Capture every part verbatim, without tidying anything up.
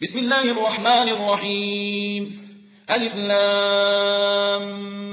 بسم الله الرحمن الرحيم ألف لام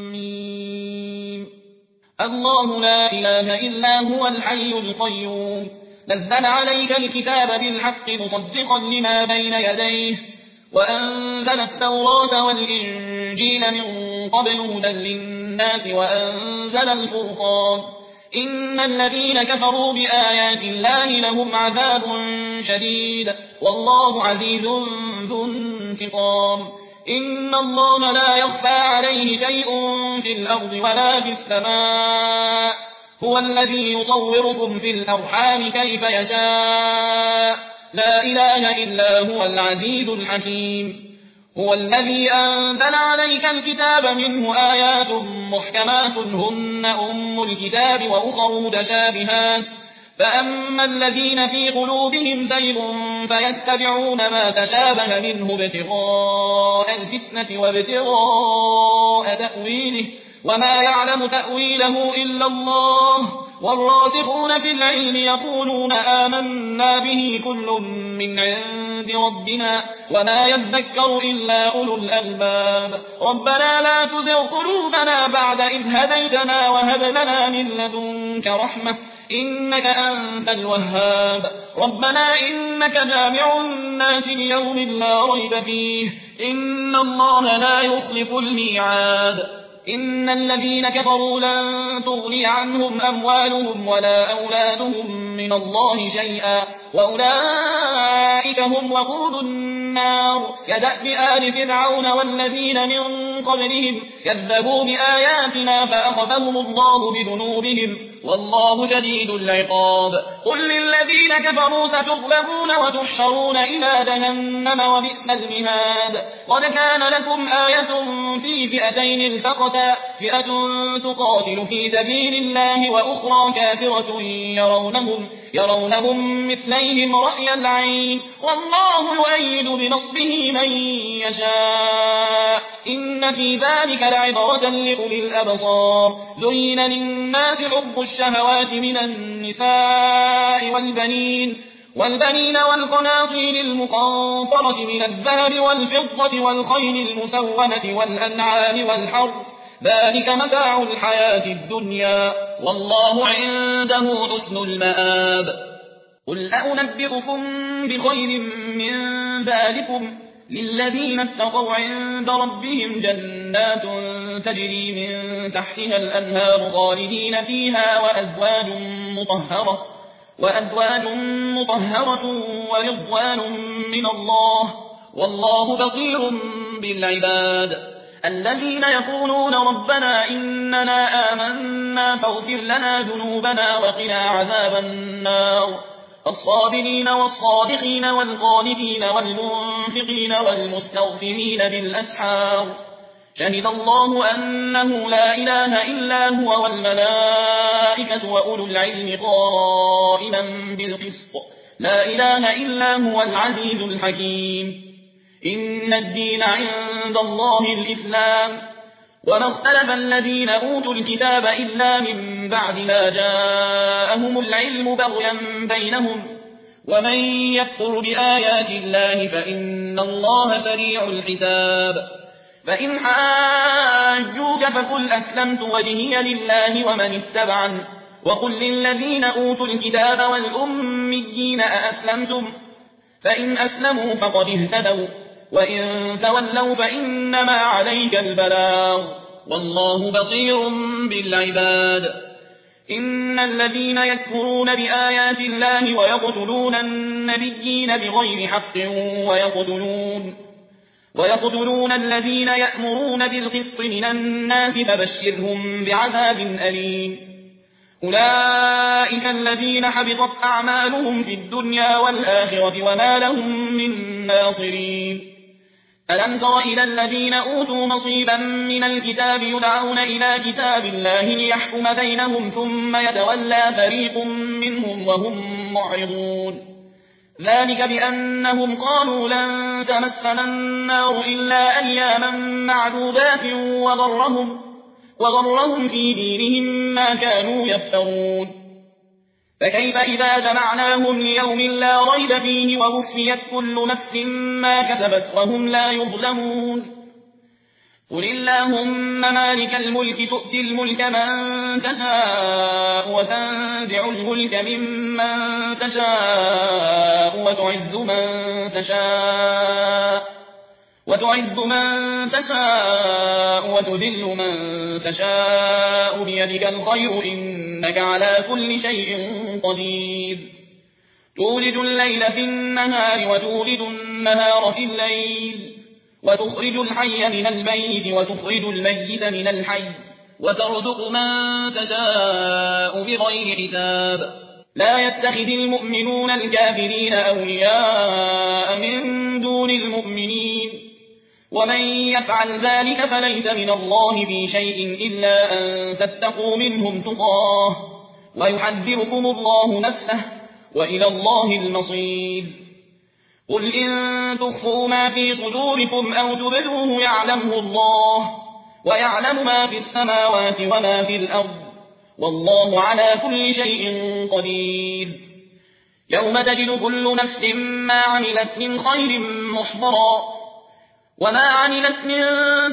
ميم الله لا إله إلا هو الحي القيوم نزل عليك الكتاب بالحق مصدقا لما بين يديه وأنزل التوراة والإنجيل من قبل هدى للناس وأنزل الفرقان إن الذين كفروا بآيات الله لهم عذاب شديد والله عزيز ذو انتقام إن الله لا يخفى عليه شيء في الأرض ولا في السماء هو الذي يصوركم في الأرحام كيف يشاء لا إله إلا هو العزيز الحكيم هو الذي أنزل عليك الكتاب منه آيات محكمات هن أم الكتاب وأخر متشابهات فأما الذين في قلوبهم زيغ فيتبعون ما تشابه منه ابتغاء الفتنة وابتغاء تأويله وما يعلم تأويله إلا الله والراسخون في العلم يقولون آمنا به كل من عند ربنا وما يذكر إلا أولو الألباب ربنا لا تزغ قلوبنا بعد إذ هديتنا وهب لنا من لدنك رحمة إنك أنت الوهاب ربنا إنك جامع الناس ليوم لا ريب فيه إن الله لا يخلف الميعاد إن الذين كفروا لن تغني عنهم أموالهم ولا أولادهم من الله شيئا وأولئك هم وقود النار كدأب آل فرعون والذين من قبلهم كذبوا بآياتنا فأخذهم الله بذنوبهم والله شديد العقاب قل للذين كفروا ستغلبون وتحشرون إلى جهنم وبئس المهاد قد كان لكم آية في فئتين التقتا فئة تقاتل في سبيل الله وأخرى كافرة يرونهم, يرونهم مثليهم رأي العين والله يؤيد بنصره من يشاء إن في ذلك لعبرة لأولي الأبصار زين للناس حب الشهوات من النساء والبنين والبنين والقناطير المقنطرة من الذهب والفضة والخيل المسومة والأنعام والحرث ذلك متاع الحياة الدنيا والله عنده حسن المآب قل أنبئكم بخير من ذلكم للذين اتقوا عند ربهم جنات تجري من تحتها الأنهار خالدين فيها وأزواج مطهرة وأزواج مطهرة ورضوان من الله والله بصير بالعباد الذين يقولون ربنا إننا آمنا فاغفر لنا ذنوبنا وقنا عذاب النار الصابرين والصادقين والقانتين والمنفقين والمستغفرين بالأسحار شهد الله أنه لا إله إلا هو والملائكة وأولو العلم قائما بالقسط لا إله إلا هو العزيز الحكيم إن الدين عند الله الإسلام وما اختلف الذين أوتوا الكتاب إلا من بعد ما جاءهم العلم بغيا بينهم ومن يكفر بآيات الله فإن الله سريع الحساب فإن حاجوك فقل أسلمت وجهي لله ومن اتبعن وقل للذين أوتوا الكتاب والأميين أأسلمتم فإن أسلموا فقد اهتدوا وإن تولوا فإنما عليك البلاغ والله بصير بالعباد إن الذين يكفرون بآيات الله ويقتلون النبيين بغير حق ويقتلون, ويقتلون الذين يأمرون بالقسط من الناس فبشرهم بعذاب أليم أولئك الذين حبطت أعمالهم في الدنيا والآخرة وما لهم من ناصرين ألم تر إلى الذين أوتوا نصيبا من الكتاب يدعون إلى كتاب الله ليحكم بينهم ثم يتولى فريق منهم وهم معرضون ذلك بأنهم قالوا لن تمسنا النار إلا أياما معدودات وغرهم, وغرهم في دينهم ما كانوا يفترون فكيف إذا جمعناهم ليوم لا ريب فيه ووفيت كل نفس ما كسبت وهم لا يظلمون قل اللهم مالك الملك تؤتي الملك من تشاء وتنزع الملك ممن تشاء وتعز من تشاء وتعز من تشاء وتذل من تشاء بيدك الخير إنك على كل شيء قدير تولج الليل في النهار وتولج النهار في الليل وتخرج الحي من الميت وتخرج الميت من الحي وترزق من تشاء بغير حساب لا يتخذ المؤمنون الكافرين أولياء من دون المؤمنين ومن يفعل ذلك فليس من الله في شيء إلا أن تتقوا منهم تقاه ويحذركم الله نفسه وإلى الله المصير قل إن تخفوا ما في صدوركم أو تبدوه يعلمه الله ويعلم ما في السماوات وما في الأرض والله على كل شيء قدير يوم تجد كل نفس ما عملت من خير محضرا وما عملت من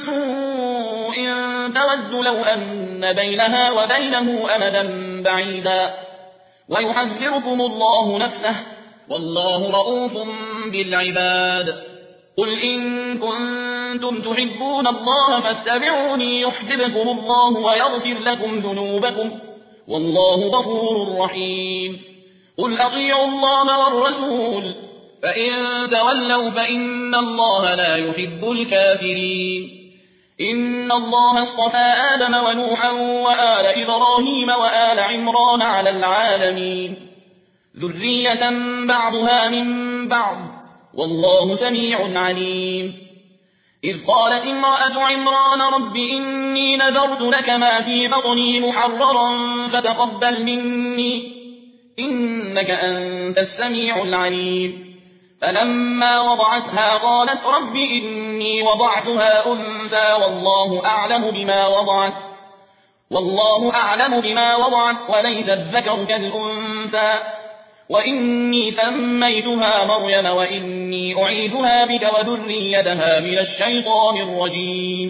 سوء تود لو أن بينها وبينه أمدا بعيدا ويحذركم الله نفسه والله رؤوف بالعباد قل إن كنتم تحبون الله فاتبعوني يحببكم الله ويغفر لكم ذنوبكم والله غفور رحيم قل أطيعوا الله والرسول فإن تولوا فإن الله لا يحب الكافرين إن الله اصطفى آدم ونوحا وآل إبراهيم وآل عمران على العالمين ذرية بعضها من بعض والله سميع عليم إذ قالت امرأة عمران رب إني نذرت لك ما في بطني محررا فتقبل مني إنك أنت السميع العليم فلما وضعتها قالت رب إني وضعتها أنثى والله أعلم بما وضعت والله أعلم بما وضعت وليس الذكر كالأنثى وإني سميتها مريم وإني أعيذها بك وذريتها من الشيطان الرجيم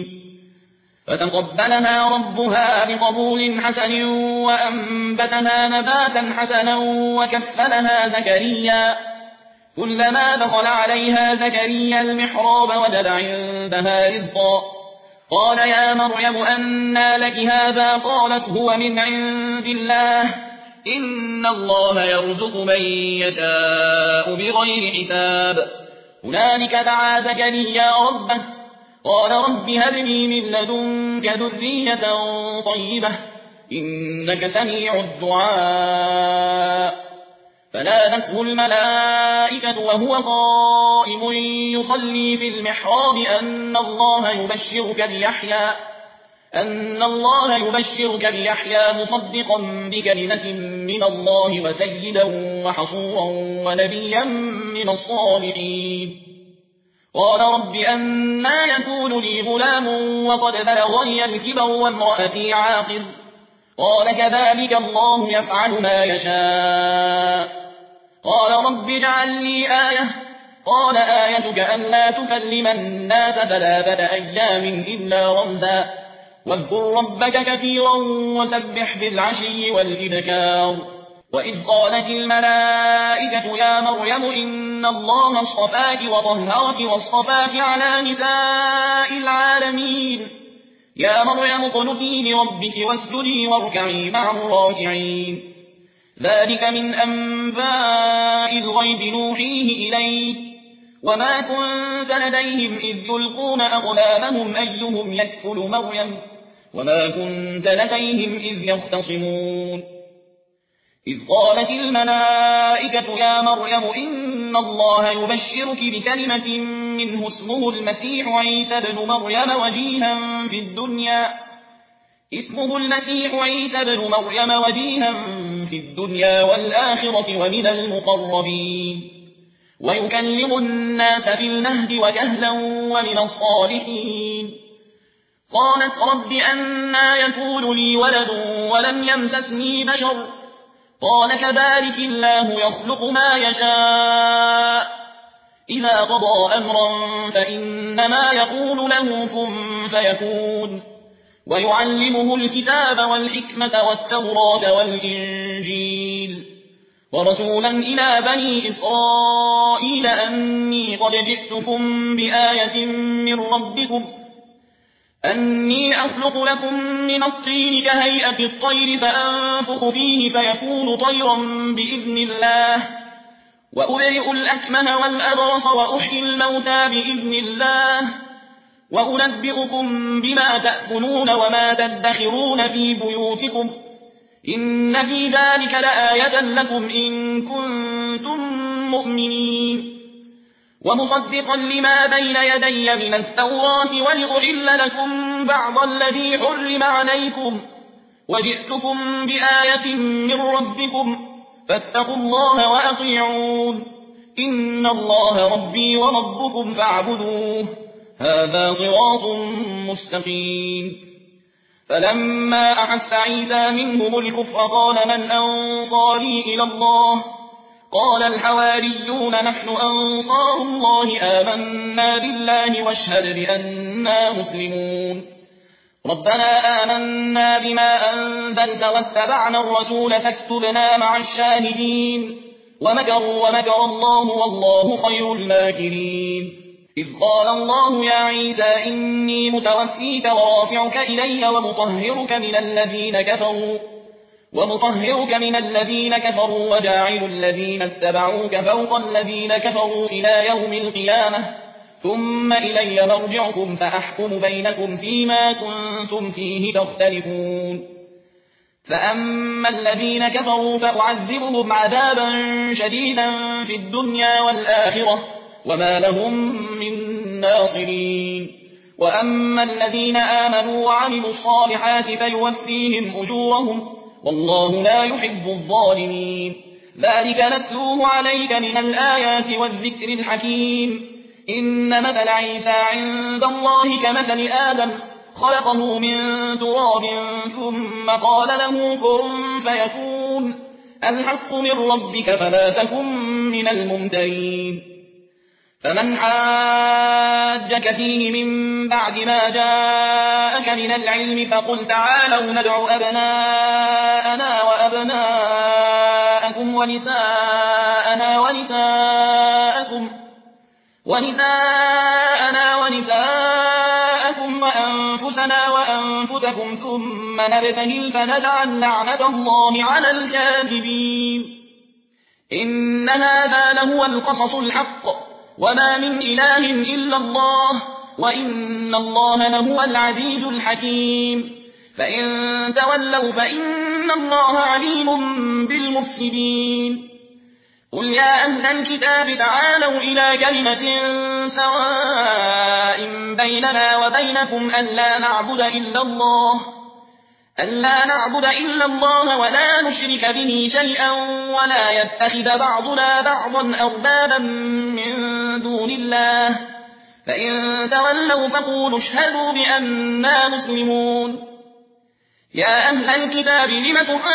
فتقبلها ربها بقبول حسن وأنبتها نباتا حسنا وكفلها زكريا كلما دخل عليها زكريا المحراب وجد عندها رزقا قال يا مريم أنى لك هذا قالت هو من عند الله إن الله يرزق من يشاء بغير حساب هنالك دعا زكريا ربه قال رب هب لي من لدنك ذرية طيبة إنك سميع الدعاء فنادته الملائكة وهو قائم يصلي في المحراب أن الله يبشرك بيحيى أن الله يبشرك بيحيى مصدقا بكلمة من الله وسيدا وحصورا ونبيا من الصالحين قال رب أنى يكون لي غلام وقد بلغني الكبر وامرأتي عاقر قال كذلك الله يفعل ما يشاء قال رب اجعل لي آية قال آيتك ألا تكلم الناس ثلاثة أيام إلا رمزا واذكر ربك كثيرا وسبح بالعشي والإبكار وإذ قالت الملائكة يا مريم إن الله اصطفاك وطهرك واصطفاك على نساء العالمين يا مريم اقنتي لربك واسجدي واركعي مع الراكعين ذلك من أنباء الغيب نوحيه إليك وما كنت لديهم إذ يلقون أقلامهم أيهم يكفل مريم وما كنت لديهم إذ يختصمون إذ قالت الملائكة يا مريم إن الله يبشرك بكلمة منه اسمه المسيح عيسى بن مريم وجيها في الدنيا اسمه المسيح عيسى بن مريم وجيها في الدنيا والآخرة ومن المقربين ويكلم الناس في المهد وكهلا ومن الصالحين قالت رب أنى يكون لي ولد ولم يمسسني بشر قال كذلك الله يخلق ما يشاء إذا قضى أمرا فإنما يقول له كن فيكون ويعلمه الكتاب والحكمة والتوراة والإنجيل ورسولا إلى بني إسرائيل أني قد جئتكم بآية من ربكم أني أخلق لكم من الطين كهيئة الطير فأنفخ فيه فيكون طيرا بإذن الله وأبرئ الأكمه والأبرص وأحيي الموتى بإذن الله وأنبئكم بما تأكلون وما تدخرون في بيوتكم إن في ذلك لآية لكم إن كنتم مؤمنين ومصدقا لما بين يدي من التوراة ولأحل لكم بعض الذي حرم عليكم وجئتكم بآية من ربكم فاتقوا الله وأطيعون إن الله ربي وربكم فاعبدوه هذا صراط مستقيم فلما أحس عيسى منهم الكفر قال من أنصاري إلى الله قال الحواريون نحن أنصار الله آمنا بالله واشهد بأننا مسلمون ربنا آمنا بما أنزلت واتبعنا الرسول فاكتبنا مع الشاهدين ومكروا ومكر الله والله خير الماكرين إذ قال الله يا عيسى إني متوفيك ورافعك إلي ومطهرك من الذين كفروا ومطهرك من الذين كفروا وجاعل الذين اتبعوك فوق الذين كفروا إلى يوم القيامة ثم إلي مرجعكم فأحكم بينكم فيما كنتم فيه تختلفون فأما الذين كفروا فأعذبهم عذابا شديدا في الدنيا والآخرة وما لهم من ناصرين وأما الذين آمنوا وعملوا الصالحات فيوفيهم أجورهم والله لا يحب الظالمين ذلك نتلوه عليك من الآيات والذكر الحكيم إن مثل عيسى عند الله كمثل آدم خلقه من تراب ثم قال له كن فيكون الحق من ربك فلا تكن من الممترين فمن حاجك فيه من بعد ما جاءك من العلم فقل تعالوا ندع أبناءنا وأبناءكم ونساءنا ونساءكم ونساءنا ونساءكم وأنفسنا وأنفسكم ثم نبتهل فنجعل لعنة الله على الكاذبين إن هذا لهو القصص الحق وما من إله إلا الله وإن الله لهو العزيز الحكيم فإن تولوا فإن الله عليم بالمفسدين قل يا أهل الكتاب تعالوا إلى كلمة سواء بيننا وبينكم ألا نعبد إلا الله ألا نعبد إلا الله ولا نشرك به شيئا ولا يتخذ بعضنا بعضا أربابا من دون الله فإن تولوا فقولوا اشهدوا بأننا مسلمون يا أهل الكتاب لم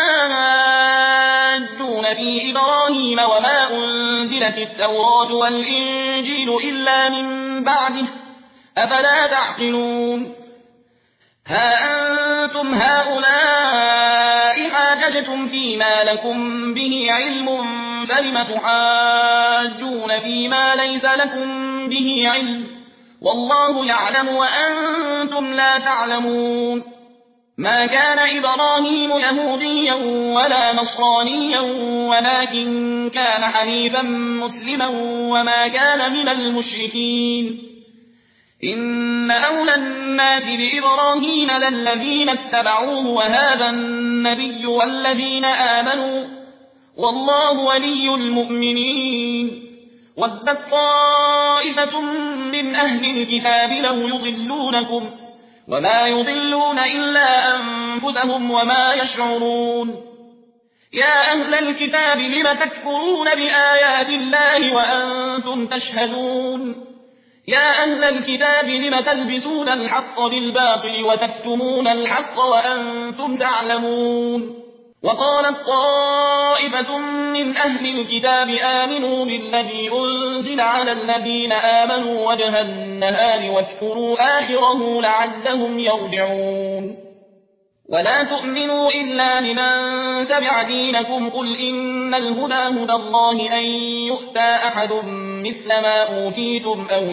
تحاجون في إبراهيم وما أنزلت التوراة والإنجيل إلا من بعده أفلا تعقلون ها أنتم هؤلاء حاججتم فيما لكم به علم فلم تحاجون فيما ليس لكم به علم والله يعلم وأنتم لا تعلمون ما كان إبراهيم يهوديا ولا نصرانيا ولكن كان حنيفا مسلما وما كان من المشركين إن أولى الناس بإبراهيم للذين اتبعوه وهذا النبي والذين آمنوا والله ولي المؤمنين ودت طائفة من أهل الكتاب لو يضلونكم وما يضلون إلا أنفسهم وما يشعرون يا أهل الكتاب لم تكفرون بآيات الله وأنتم تشهدون يا أهل الكتاب لم تلبسون الحق بالباطل وتكتمون الحق وأنتم تعلمون وقالت طائفة من أهل الكتاب آمنوا بالذي أنزل على الذين آمنوا وجه النهار واكفروا آخره لعلهم يرجعون ولا تؤمنوا إلا لمن تبع دينكم قل إن الهدى هدى الله أن يؤتى أحد مثل ما أوتيتم أو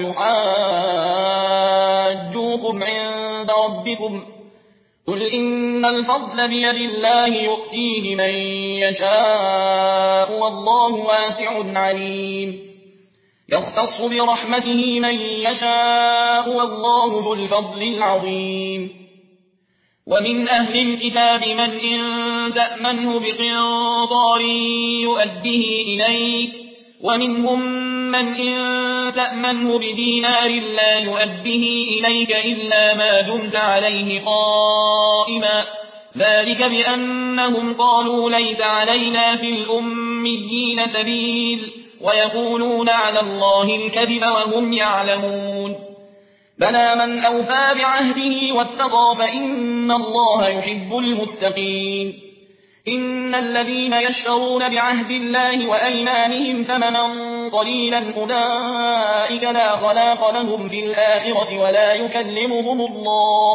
يحاجوكم عند ربكم قل إن الفضل بيد الله يؤتيه من يشاء والله واسع عليم يختص برحمته من يشاء والله ذو الفضل العظيم ومن أهل الكتاب من إن تأمنه بقنطار يؤده إليك ومنهم من إن تأمنه بدينار لا يؤده إليك إلا ما دمت عليه قائما ذلك بأنهم قالوا ليس علينا في الأميين سبيل ويقولون على الله الكذب وهم يعلمون بلى من أوفى بعهده واتقى فإن الله يحب المتقين إن الذين يشترون بعهد الله وأيمانهم ثمنا قليلا أولئك لا خلاق لهم في الآخرة ولا يكلمهم الله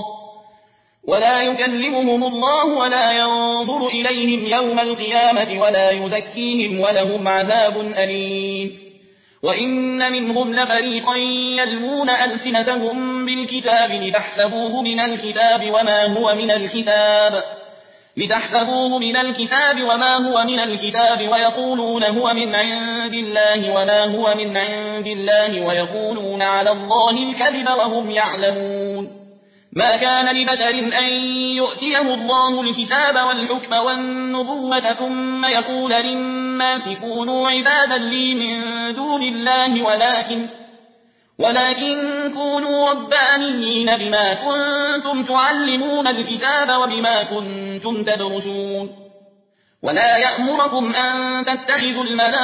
ولا يكلمهم الله ولا ينظر إليهم يوم القيامة ولا يزكيهم ولهم عذاب أليم وإن منهم لفريقا يلمون ألسنتهم بالكتاب لتحسبوه من الكتاب وما هو من الكتاب لتحسبوه من الكتاب وما هو من الكتاب ويقولون هو من عند الله وما هو من عند الله ويقولون على الله الكذب وهم يعلمون ما كان لبشر أن يؤتيه الله الكتاب والحكم والنبوة ثم يقول للناس كونوا عبادا لي من دون الله ولكن ولكن كونوا ربانيين بما كنتم تعلمون الكتاب وبما كنتم تدرسون ولا يأمركم أن تتخذوا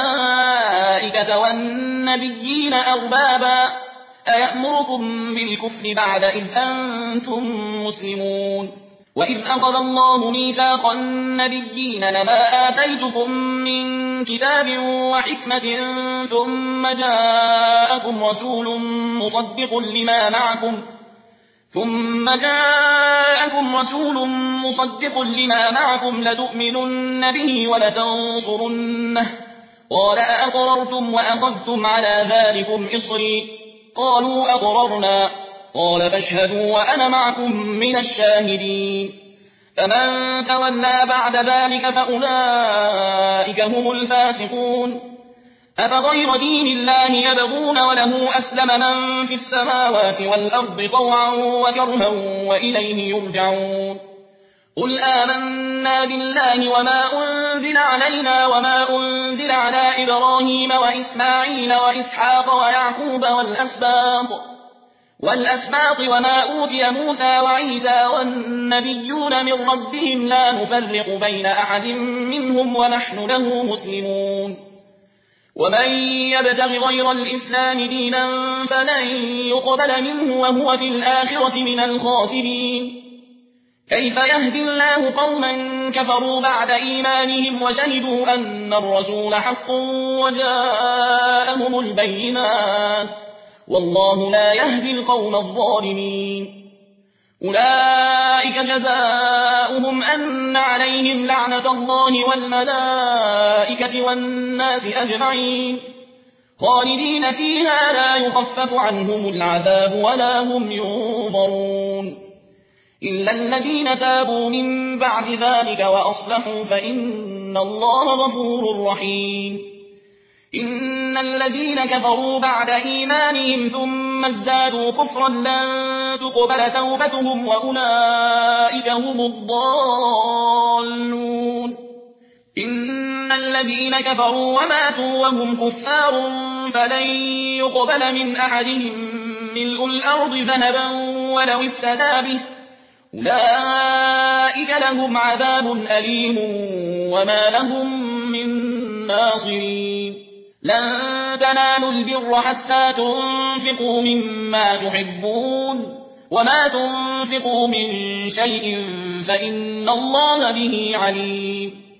الملائكة والنبيين أربابا أيأمركم بالكفر بعد إذ أنتم مسلمون وإذ أخذ الله ميثاق النبيين لما آتيتكم من كتاب وحكمة ثم جاءكم رسول مصدق لما معكم ثم جاءكم رسول مصدق لما معكم لتؤمنن به ولتنصرنه قال أأقررتم وأخذتم على ذلكم إصري قالوا أقررنا قال فاشهدوا وأنا معكم من الشاهدين فمن تولى بعد ذلك فأولئك هم الفاسقون أفغير دين الله يبغون وله أسلم من في السماوات والأرض طوعا وكرها وإليه يرجعون قل آمنا بالله وما أنزل علينا وما أنزل على إبراهيم وإسماعيل وإسحاق ويعقوب والأسباط والأسباط وما أوتي موسى وعيسى والنبيون من ربهم لا نفرق بين أحد منهم ونحن له مسلمون ومن يبتغ غير الإسلام دينا فلن يقبل منه وهو في الآخرة من الخاسرين كيف يهدي الله قوما كفروا بعد إيمانهم وشهدوا أن الرسول حق وجاءهم البينات والله لا يهدي القوم الظالمين أولئك جزاؤهم أن عليهم لعنة الله والملائكة والناس أجمعين خالدين فيها لا يخفف عنهم العذاب ولا هم ينظرون إلا الذين تابوا من بعد ذلك وأصلحوا فإن الله غفور رحيم إن الذين كفروا بعد إيمانهم ثم ازدادوا كفرا لن تقبل توبتهم وأولئك هم الضالون إن الذين كفروا وماتوا وهم كفار فلن يقبل من أحدهم ملء الأرض ذهبا ولو افتدى به أولئك لهم عذاب أليم وما لهم من ناصرين لن تنالوا البر حتى تنفقوا مما تحبون وما تنفقوا من شيء فإن الله به عليم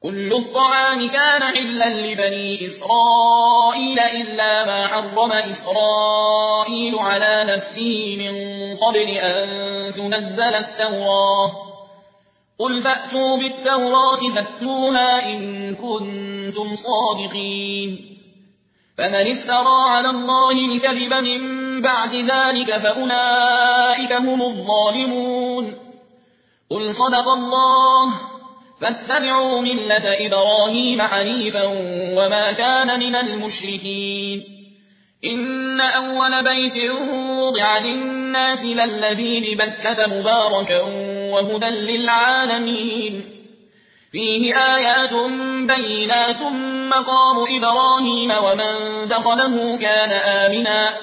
كل الطعام كان حلا لبني إسرائيل إلا ما حرم إسرائيل على نفسه من قبل أن تنزل التوراة قل فأتوا بالتوراة فاتلوها إن كنتم صادقين فمن افترى على الله الكذب من بعد ذلك فأولئك هم الظالمون قل صدق الله فاتبعوا ملة إبراهيم حنيفا وما كان من المشركين إن أول بيت وضع للناس للذي ببكة مباركا وهدى للعالمين فيه آيات بينات مقام إبراهيم ومن دخله كان آمنا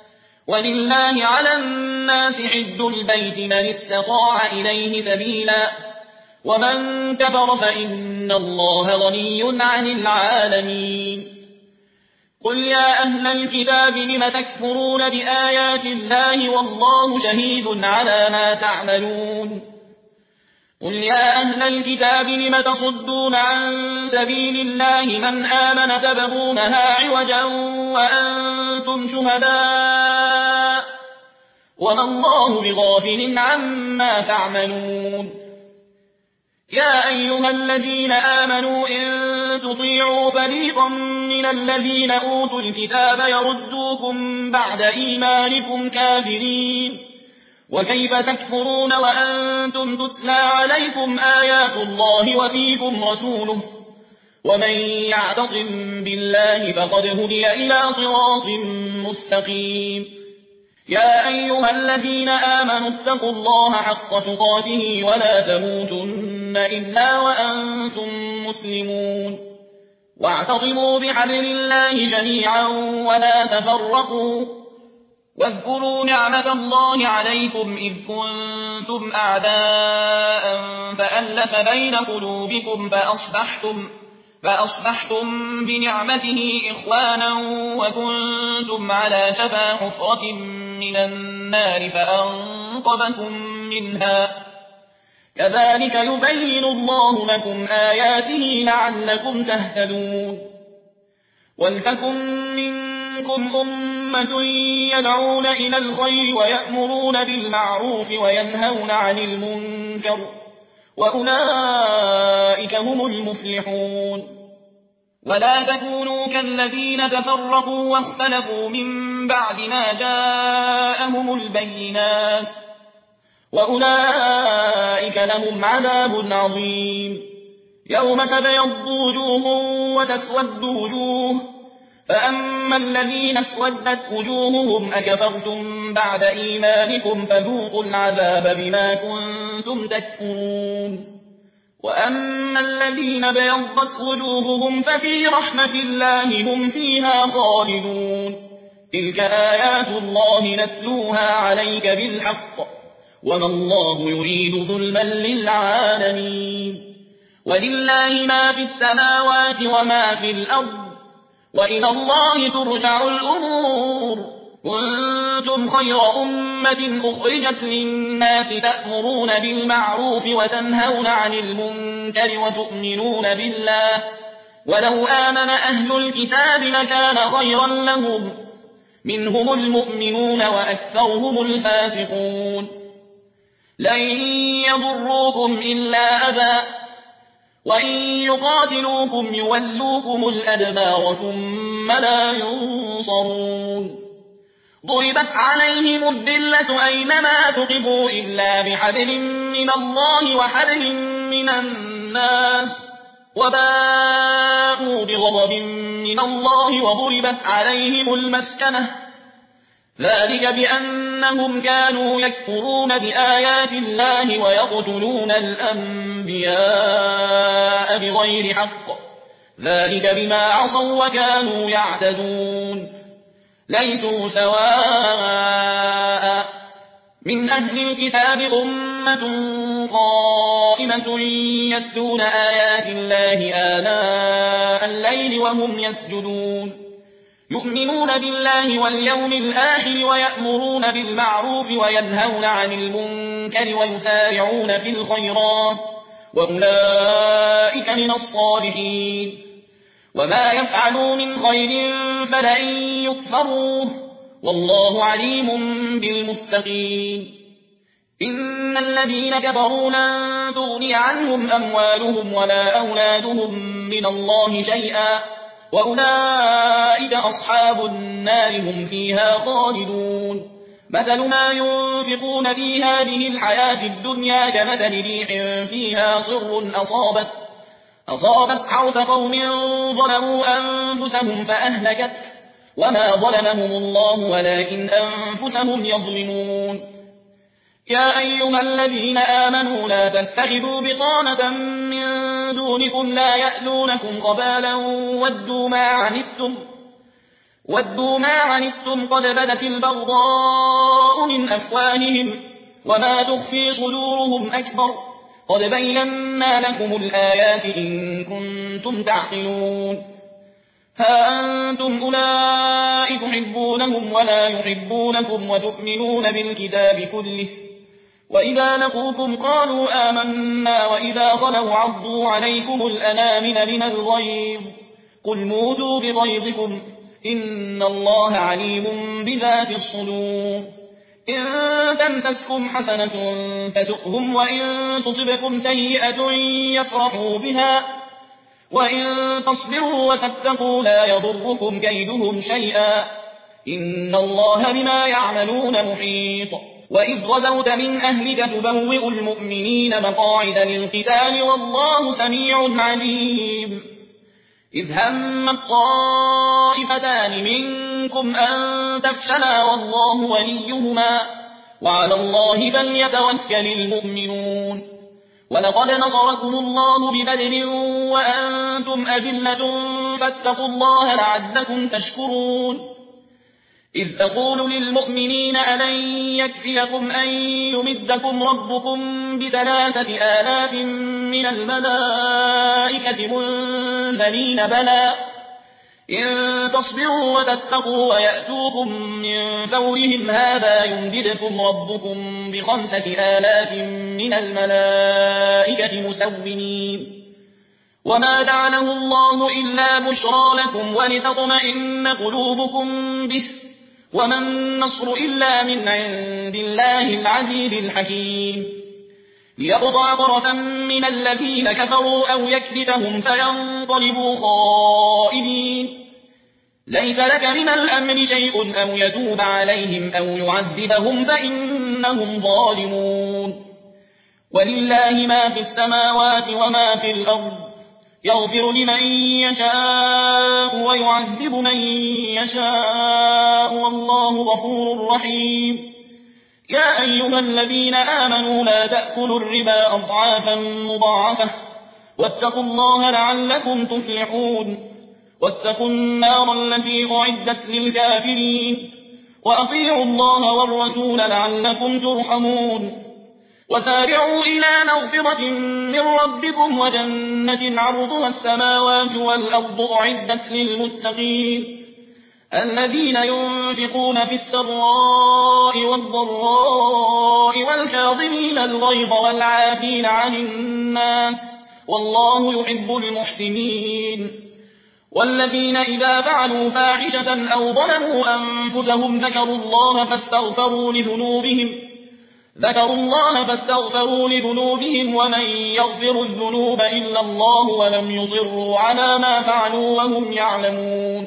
ولله على الناس حج البيت من استطاع إليه سبيلا ومن كفر فإن الله غني عن العالمين قل يا أهل الكتاب لم تكفرون بآيات الله والله شهيد على ما تعملون قل يا أهل الكتاب لم تصدون عن سبيل الله من آمن تبغونها عوجا وأنتم شهداء وما الله بغافل عما تعملون يا أيها الذين آمنوا إن تطيعوا فريقا من الذين أوتوا الكتاب يردوكم بعد إيمانكم كافرين وكيف تكفرون وأنتم تتلى عليكم آيات الله وفيكم رسوله ومن يعتصم بالله فقد هدي إلى صراط مستقيم يا أيها الذين آمنوا اتقوا الله حق تقاته ولا تموتن إلا وأنتم مسلمون واعتصموا بحبل الله جميعا ولا تفرقوا واذكروا نعمة الله عليكم إذ كنتم أعداء فألف بين قلوبكم فأصبحتم, فأصبحتم بنعمته إخوانا وكنتم على شفا حفرة من النار فأنقذكم منها كذلك يبين الله لكم آياته لعلكم تهتدون ولتكن منكم أمة يدعون إلى الخير ويأمرون بالمعروف وينهون عن المنكر وأولئك هم المفلحون ولا تكونوا كالذين تفرقوا واختلفوا من بعد ما جاءهم البينات وأولئك لهم عذاب عظيم يوم تبيض وجوه وتسود وجوه فأما الذين اسودت وجوههم أكفرتم بعد إيمانكم فذوقوا العذاب بما كنتم تكفرون وأما الذين بيضت وجوههم ففي رحمة الله هم فيها خالدون تلك آيات الله نتلوها عليك بالحق وما الله يريد ظلما للعالمين ولله ما في السماوات وما في الأرض وإلى الله ترجع الأمور كنتم خير أمة أخرجت للناس تأمرون بالمعروف وتنهون عن المنكر وتؤمنون بالله ولو آمن أهل الكتاب لكان خيرا لهم منهم المؤمنون وأكثرهم الفاسقون لن يضروكم إلا أذى وإن يقاتلوكم يولوكم الأدبار ثم لا ينصرون ضربت عليهم الذلة أينما ثقفوا إلا بحبل من الله وحبل من الناس وباءوا بغضب من الله وضربت عليهم المسكنة ذلك بأنهم كانوا يكفرون بآيات الله ويقتلون الأنبياء بغير حق ذلك بما عصوا وكانوا يعتدون ليسوا سواء من أهل الكتاب أمة قائمة يتلون آيات الله آناء الليل وهم يسجدون يؤمنون بالله واليوم الآخر ويأمرون بالمعروف وينهون عن المنكر ويسارعون في الخيرات وأولئك من الصالحين وما يفعلوا من خير فلن يكفروه والله عليم بالمتقين إن الذين كفروا لن تغني عنهم أموالهم ولا أولادهم من الله شيئا وأولئك أصحاب النار هم فيها خالدون مثل ما ينفقون في هذه الحياة الدنيا كمثل ريح فيها صر أصابت, أصابت حرث قوم ظلموا أنفسهم فأهلكته وما ظلمهم الله ولكن أنفسهم يظلمون يا أيها الذين آمنوا لا تتخذوا بطانة من دونكم لا يألونكم خبالا ودوا ما عنتم ودوا ما عنتم قد بدت البغضاء من أفواههم وما تخفي صدورهم أكبر قد بينا لكم الآيات إن كنتم تعقلون ها أنتم أولئك تحبونهم ولا يحبونكم وتؤمنون بالكتاب كله وإذا لقوكم قالوا آمنا وإذا خلوا عضوا عليكم الأنامل من الغيظ قل موتوا بغيظكم إن الله عليم بذات الصدور إن تمسسكم حسنة تسؤهم وإن تصبكم سيئة يفرحوا بها وإن تصبروا وتتقوا لا يضركم كيدهم شيئا إن الله بما يعملون محيط وإذ غزوت من أهلك تبوئ المؤمنين مقاعد للقتال والله سميع عليم إذ هم الطائفتان منكم أن تفشلا والله وليهما وعلى الله فليتوكل المؤمنون ولقد نصركم الله ببدر وأنتم أذلة فاتقوا الله لعلكم تشكرون إذ تقول للمؤمنين ألن يكفيكم أن يمدكم ربكم بثلاثة آلاف من الملائكة منزلين بلى إن تصبروا وتتقوا ويأتوكم من فورهم هذا يمددكم ربكم بخمسة آلاف من الملائكة مسومين وما جعله الله إلا بشرى لكم ولتطمئن قلوبكم به وما النصر إلا من عند الله العزيز الحكيم ليقطع طرفا من الذين كفروا أو يكذبهم فينقلبوا خائبين ليس لك من الأمر شيء أو يتوب عليهم أو يعذبهم فإنهم ظالمون ولله ما في السماوات وما في الأرض يغفر لمن يشاء ويعذب من يشاء والله غفور رحيم يا أيها الذين آمنوا لا تأكلوا الربا أضعافا مضاعفة واتقوا الله لعلكم تفلحون واتقوا النار التي أعدت للكافرين وأطيعوا الله والرسول لعلكم ترحمون وسارعوا إلى مغفرة من ربكم وجنة عرضها السماوات والأرض أعدت للمتقين الذين ينفقون في السراء والضراء والكاظمين الغيظ والعافين عن الناس والله يحب المحسنين والذين إذا فعلوا فاحشة أو ظلموا أنفسهم ذكروا الله فاستغفروا لذنوبهم ذكروا الله فاستغفروا لذنوبهم ومن يغفر الذنوب إلا الله ولم يصروا على ما فعلوا وهم يعلمون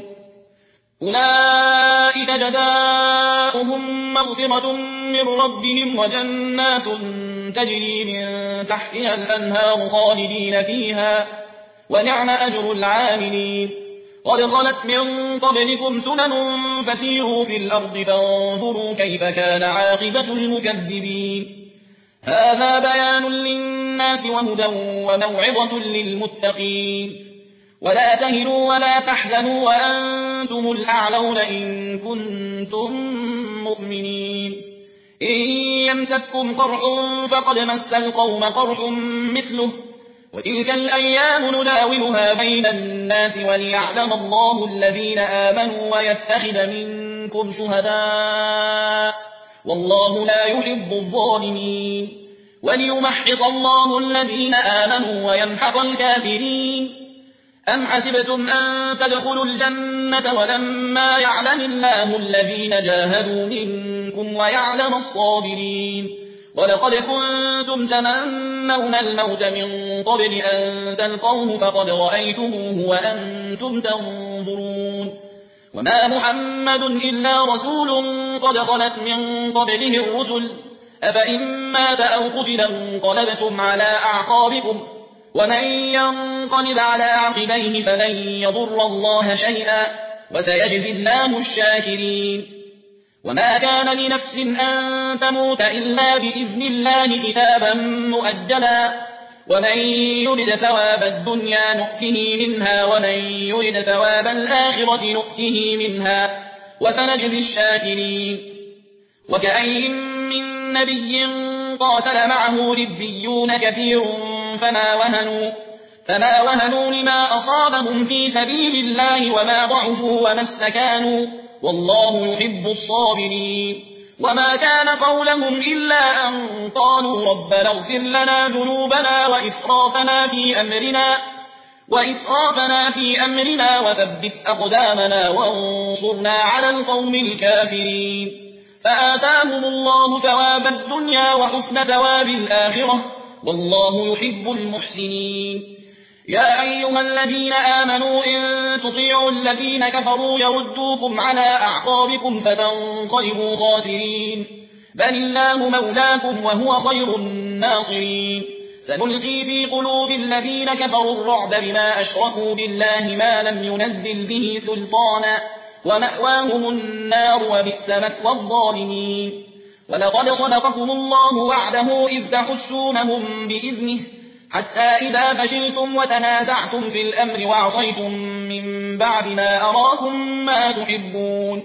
أولئك جزاؤهم مغفرة من ربهم وجنات تجري من تحتها الأنهار خالدين فيها ونعم أجر العاملين قد خلت من قبلكم سنن فسيروا في الأرض فانظروا كيف كان عاقبة المكذبين هذا بيان للناس وهدى وموعظة للمتقين ولا تهنوا ولا تحزنوا وأنتم الأعلون إن كنتم مؤمنين إن يمسسكم قرح فقد مس القوم قرح مثله وتلك الأيام نداولها بين الناس وليعلم الله الذين آمنوا ويتخذ منكم شهداء والله لا يحب الظالمين وليمحص الله الذين آمنوا ويمحق الكافرين. أم حسبتم أن تدخلوا الجنة ولما يعلم الله الذين جاهدوا منكم ويعلم الصابرين؟ ولقد كنتم تمنون الموت من قبل أن تلقوه فقد رأيتموه وأنتم تنظرون. وما محمد إلا رسول قد خلت من قبله الرسل، أفإن مات أو قتل انقلبتم على أعقابكم، ومن ينقلب على عقبيه فلن يضر الله شيئا وسيجزي الله الشاكرين. وما كان لنفس أن تموت إلا بإذن الله كتابا مؤجلا، ومن يرد ثواب الدنيا نؤته منها ومن يرد ثواب الآخرة نؤته منها وسنجزي الشاكرين. وكأين من نبي قاتل معه ربيون كثير فما وهنوا, فما وهنوا لما أصابهم في سبيل الله وما ضعفوا وما استكانوا والله يحب الصابرين. وما كان قولهم إلا أن قالوا ربنا اغفر لنا ذنوبنا وإسرافنا في أمرنا وإسرافنا في أمرنا وثبت أقدامنا وانصرنا على القوم الكافرين. فآتاهم الله ثواب الدنيا وحسن ثواب الآخرة والله يحب المحسنين. يا أيها الذين آمنوا إن تطيعوا الذين كفروا يردوكم على أعقابكم فتنقلبوا خاسرين، بل الله مولاكم وهو خير الناصرين. سنلقي في قلوب الذين كفروا الرعب بما أشركوا بالله ما لم ينزل به سلطانا ومأواهم النار وبئس مثوى الظالمين. ولقد صدقكم الله وعده إذ تحسونهم بإذنه حتى إذا فشلتم وتنازعتم في الأمر وعصيتم من بعد ما أراكم ما تحبون،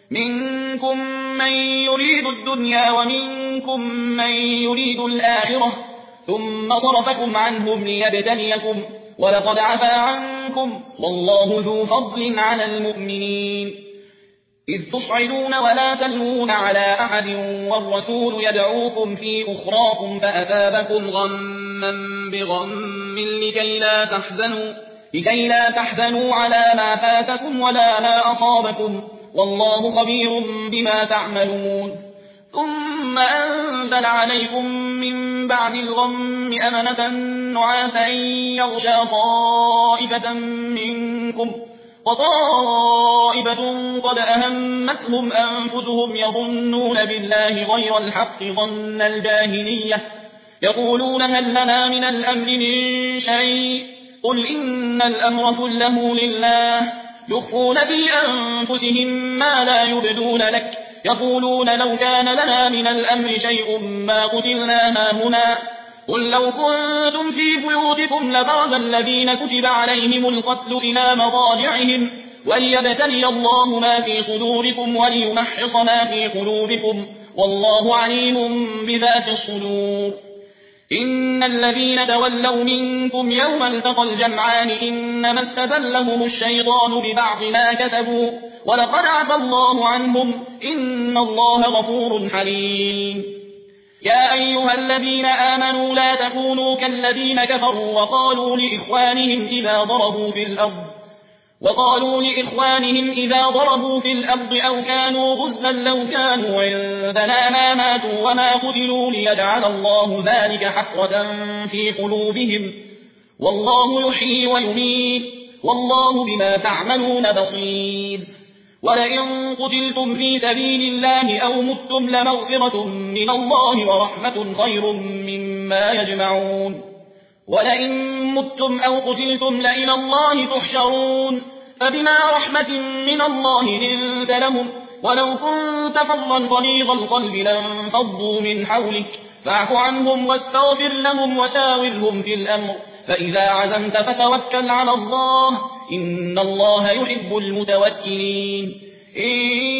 منكم من يريد الدنيا ومنكم من يريد الآخرة ثم صرفكم عنهم ليبتليكم ولقد عفا عنكم والله ذو فضل على المؤمنين. إذ تصعدون ولا تلوون على أحد والرسول يدعوكم في أخراكم فأثابكم غما بغم لكي لا تحزنوا, لكي لا تحزنوا على ما فاتكم ولا ما أصابكم والله خبير بما تعملون. ثم أنزل عليكم من بعد الغم أمنة نعاسا يغشى طائفة منكم وطائفة قد أهمتهم أنفسهم يظنون بالله غير الحق ظن الجاهلية يقولون هل لنا من الأمر من شيء قل إن الأمر كله لله يخفون في أنفسهم ما لا يبدون لك يقولون لو كان لنا من الأمر شيء ما قتلنا هنا قل لو كنتم في بيوتكم لبرز الذين كتب عليهم القتل إلى مضاجعهم وليبتلي الله ما في صدوركم وليمحص ما في قلوبكم والله عليم بذات الصدور. إن الذين تولوا منكم يوم التقى الجمعان إنما استزلهم الشيطان ببعض ما كسبوا ولقد عفى الله عنهم إن الله غفور حليم. يا أيها الذين آمنوا لا تكونوا كالذين كفروا وقالوا لإخوانهم إذا ضربوا في الأرض وقالوا لإخوانهم إذا ضربوا في الأرض أو كانوا غزا لو كانوا عندنا ما ماتوا وما قتلوا ليجعل الله ذلك حسرة في قلوبهم والله يحيي ويميت والله بما تعملون بصير. ولئن قتلتم في سبيل الله أو متم لمغفرة من الله ورحمة خير مما يجمعون. ولئن متم أو قتلتم لإلى الله تحشرون فبما رحمة من الله لنت لهم ولو كنت فظا غليظ القلب لانفضوا من حولك فاعف عنهم واستغفر لهم وشاورهم في الأمر فإذا عزمت فتوكل على الله إن الله يحب المتوكلين. إن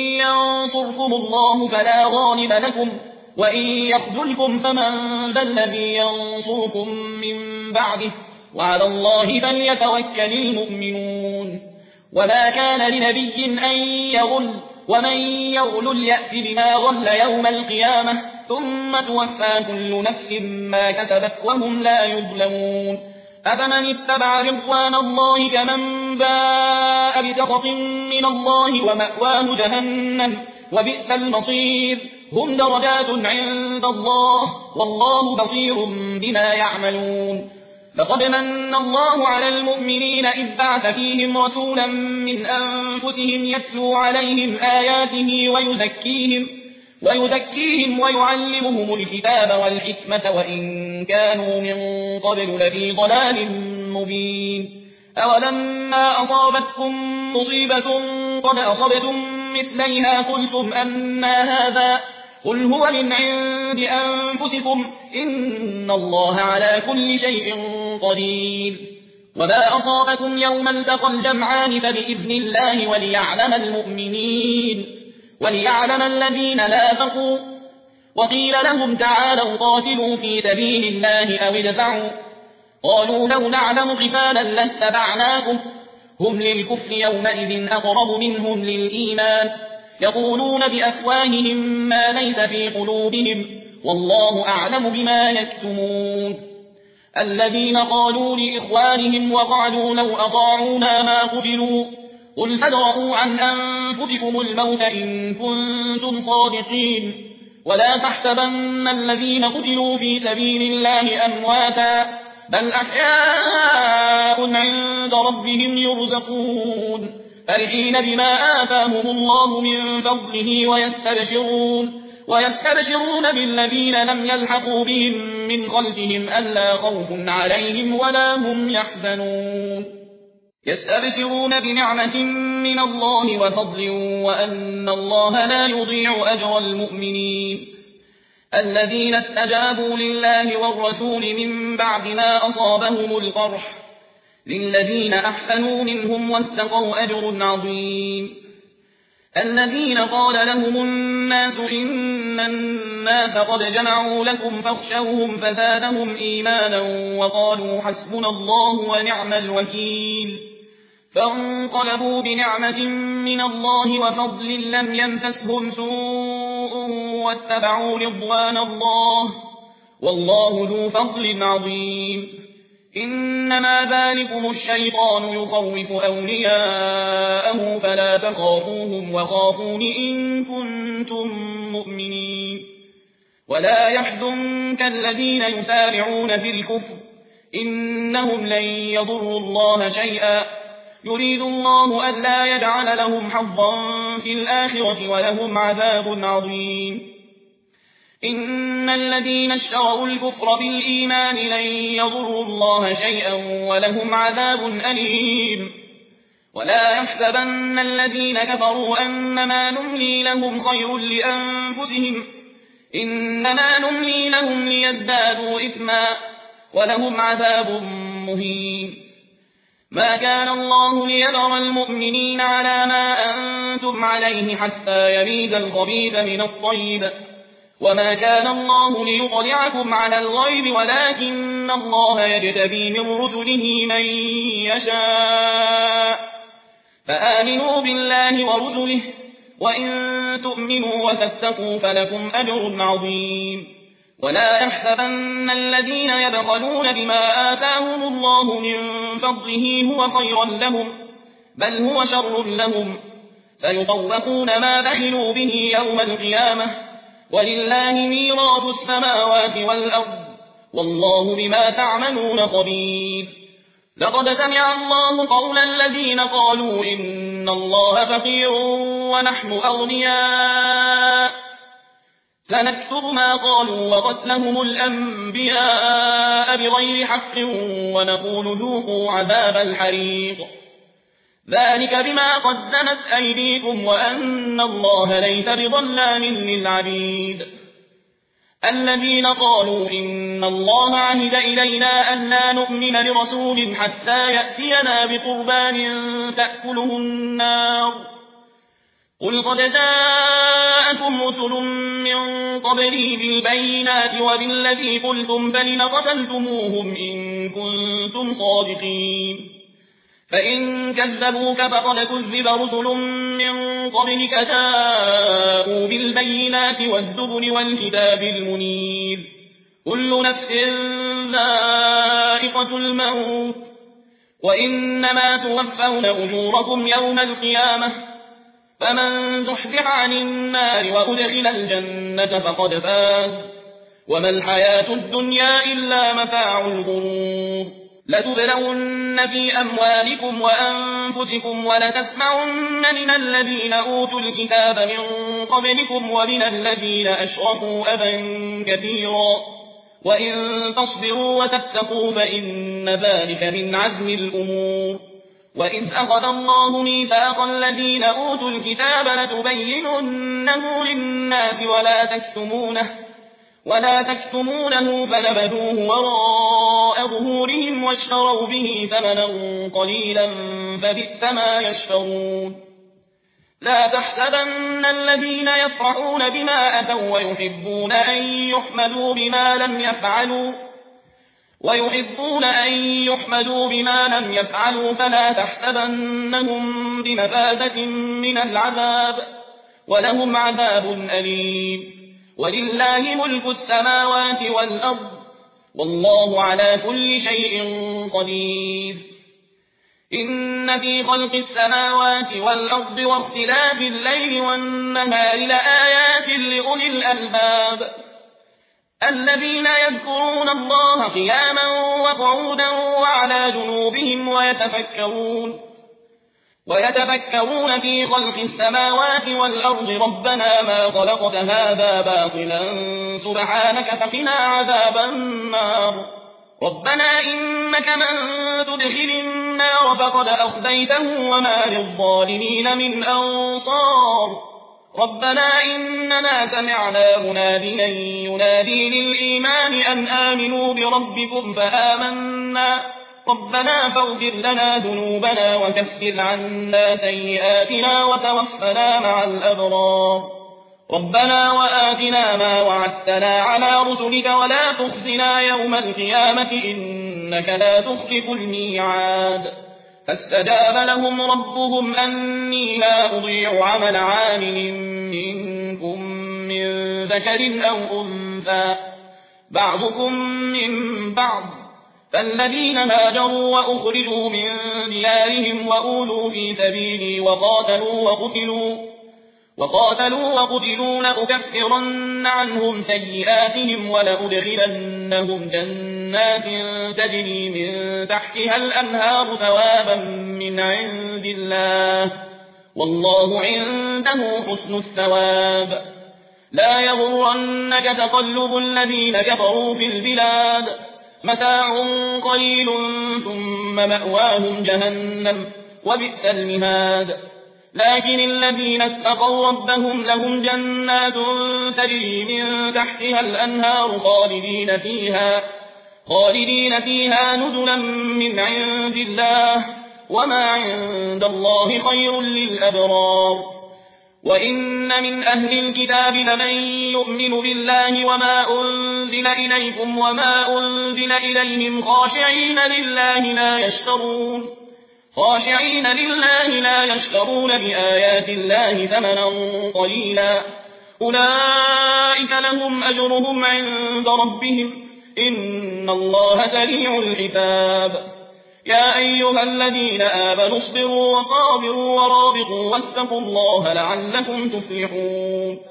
ينصركم الله فلا غالب لكم وإن يخذلكم فمن ذا الذي ينصركم من بعده وعلى الله فليتوكل المؤمنون. وما كان لنبي أن يغل ومن يغلل يأت بما غل يوم القيامة ثم توفى كل نفس ما كسبت وهم لا يظلمون أفمن اتبع رضوان الله كمن باء بسخط من الله ومأواه جهنم وبئس المصير هم درجات عند الله والله بصير بما يعملون لقد من الله على المؤمنين إذ بعث فيهم رسولا من أنفسهم يتلو عليهم آياته ويزكيهم ويزكيهم ويعلمهم الكتاب والحكمة وإن كانوا من قبل لفي ضلال مبين أولما أصابتكم مصيبة قد أصبتم مثليها قلتم أنى هذا قل هو من عند أنفسكم إن الله على كل شيء قدير وما أصابكم يوم التقى الجمعان فبإذن الله وليعلم المؤمنين وليعلم الذين نافقوا وقيل لهم تعالوا قاتلوا في سبيل الله أو ادفعوا قالوا لو نعلم قتالا لاتبعناكم هم للكفر يومئذ أقرب منهم للإيمان يقولون بأفواههم ما ليس في قلوبهم والله أعلم بما يكتمون الذين قالوا لإخوانهم وقعدوا لو أطاعونا ما قتلوا قل فادرءوا عن أنفسكم الموت إن كنتم صادقين ولا تحسبن الذين قتلوا في سبيل الله أمواتا بل أحياء عند ربهم يرزقون فرحين بما آتاهم الله من فضله ويستبشرون ويستبشرون بالذين لم يلحقوا بهم من خلفهم ألا خوف عليهم ولا هم يحزنون يستبشرون بنعمة من الله وفضل وأن الله لا يضيع أجر المؤمنين الذين استجابوا لله والرسول من بعد ما أصابهم القرح للذين أحسنوا منهم واتقوا أجر عظيم الذين قال لهم الناس إن الناس قد جمعوا لكم فاخشوهم فزادهم إيمانا وقالوا حسبنا الله ونعم الوكيل فانقلبوا بنعمة من الله وفضل لم يمسسهم سوء واتبعوا رضوان الله والله ذو فضل عظيم إنما ذلكم الشيطان يخوف أولياءه فلا تخافوهم وخافون إن كنتم مؤمنين ولا يحزنك الذين يسارعون في الكفر إنهم لن يضروا الله شيئا يريد الله ألا يجعل لهم حظا في الآخرة ولهم عذاب عظيم إن الذين اشتروا الكفر بالإيمان لن يضروا الله شيئا ولهم عذاب أليم ولا يحسبن الذين كفروا أنما نملي لهم خير لأنفسهم إنما نملي لهم ليزدادوا إثما ولهم عذاب مهين ما كان الله ليذر المؤمنين على ما أنتم عليه حتى يميز الخبيث من الطيب وما كان الله ليطلعكم على الغيب ولكن الله يجتبي من رسله من يشاء فآمنوا بالله ورسله وإن تؤمنوا وتتقوا فلكم أجر عظيم ولا يحسبن الذين يبخلون بما آتاهم الله من فضله هو خيرا لهم بل هو شر لهم سيطوقون ما بخلوا به يوم القيامة ولله ميراث السماوات والأرض والله بما تعملون خبير لقد سمع الله قول الذين قالوا إن الله فقير ونحن أغنياء سنكتب ما قالوا وقتلهم الأنبياء بغير حق ونقول ذوقوا عذاب الحريق ذلك بما قدمت أيديكم وأن الله ليس بظلام للعبيد الذين قالوا إن الله عهد إلينا أن لا نؤمن لرسول حتى يأتينا بقربان تأكله النار قل قد جاءكم رسل من قبلي بالبينات وبالذي قلتم فلم قتلتموهم إن كنتم صادقين فإن كذبوك فقد كذب رسل من قبلك جاءوا بالبينات والزبر والكتاب المنير كل نفس ذائقة الموت وإنما توفون أجوركم يوم القيامة فمن زحزح عن النار وأدخل الجنة فقد فاز وما الحياة الدنيا إلا متاع الغرور لتبلون في أموالكم وأنفسكم ولتسمعن من الذين أوتوا الكتاب من قبلكم ومن الذين أشركوا أذى كثيرا وإن تصبروا وتتقوا فإن ذلك من عزم الأمور وإذ أخذ الله ميثاق الذين أوتوا الكتاب لتبيننه للناس ولا تكتمونه ولا تكتمونه فنبذوه وراء ظهورهم واشتروا به ثمنا قليلا فبئس ما يشترون لا تحسبن الذين يفرحون بما أتوا ويحبون أن يحمدوا بما لم يفعلوا ويحبون أن يحمدوا بما لم يفعلوا فلا تحسبنهم بمفازة من العذاب ولهم عذاب أليم ولله ملك السماوات والأرض والله على كل شيء قدير إن في خلق السماوات والأرض واختلاف الليل والنهار لآيات لأولي الألباب الذين يذكرون الله قياما وقعودا وعلى جنوبهم ويتفكرون ويتفكرون في خلق السماوات والأرض ربنا ما خلقت هذا باطلا سبحانك فقنا عذاب النار ربنا إنك من تدخل النار فقد أخزيته وما للظالمين من أنصار ربنا إننا سمعنا مناديا ينادي للإيمان أن آمنوا بربكم فآمنا ربنا فاغفر لنا ذنوبنا وكفر عنا سيئاتنا وتوفنا مع الأبرار ربنا وآتنا ما وعدتنا على رسلك ولا تخزنا يوم القيامة إنك لا تخلف الميعاد فاستجاب لهم ربهم أني لا أضيع عمل عامل منكم من ذكر أو أنثى بعضكم من بعض فالذين هاجروا وأخرجوا من ديارهم وأوذوا في سبيلي وقاتلوا وقتلوا وقاتلوا وقتلوا لأكفرن عنهم سيئاتهم ولأدخلنهم جنات تجري من تحتها الأنهار ثوابا من عند الله والله عنده حسن الثواب لا يغرنك تقلب الذين كفروا في البلاد متاع قليل ثم مأواهم جهنم وبئس المهاد لكن الذين اتقوا ربهم لهم جنات تجري من تحتها الأنهار خالدين فيها خالدين فيها نزلا من عند الله وما عند الله خير للأبرار وإن من أهل الكتاب لمن يؤمن بالله وما أنزل إليكم وما أنزل إليهم خاشعين لله لا يشترون خاشعين لله لا يشترون بآيات الله ثمنا قليلا أولئك لهم أجرهم عند ربهم إن الله سريع الحساب يا أيها الذين آمنوا اصبروا وصابروا ورابطوا واتقوا الله لعلكم تفلحون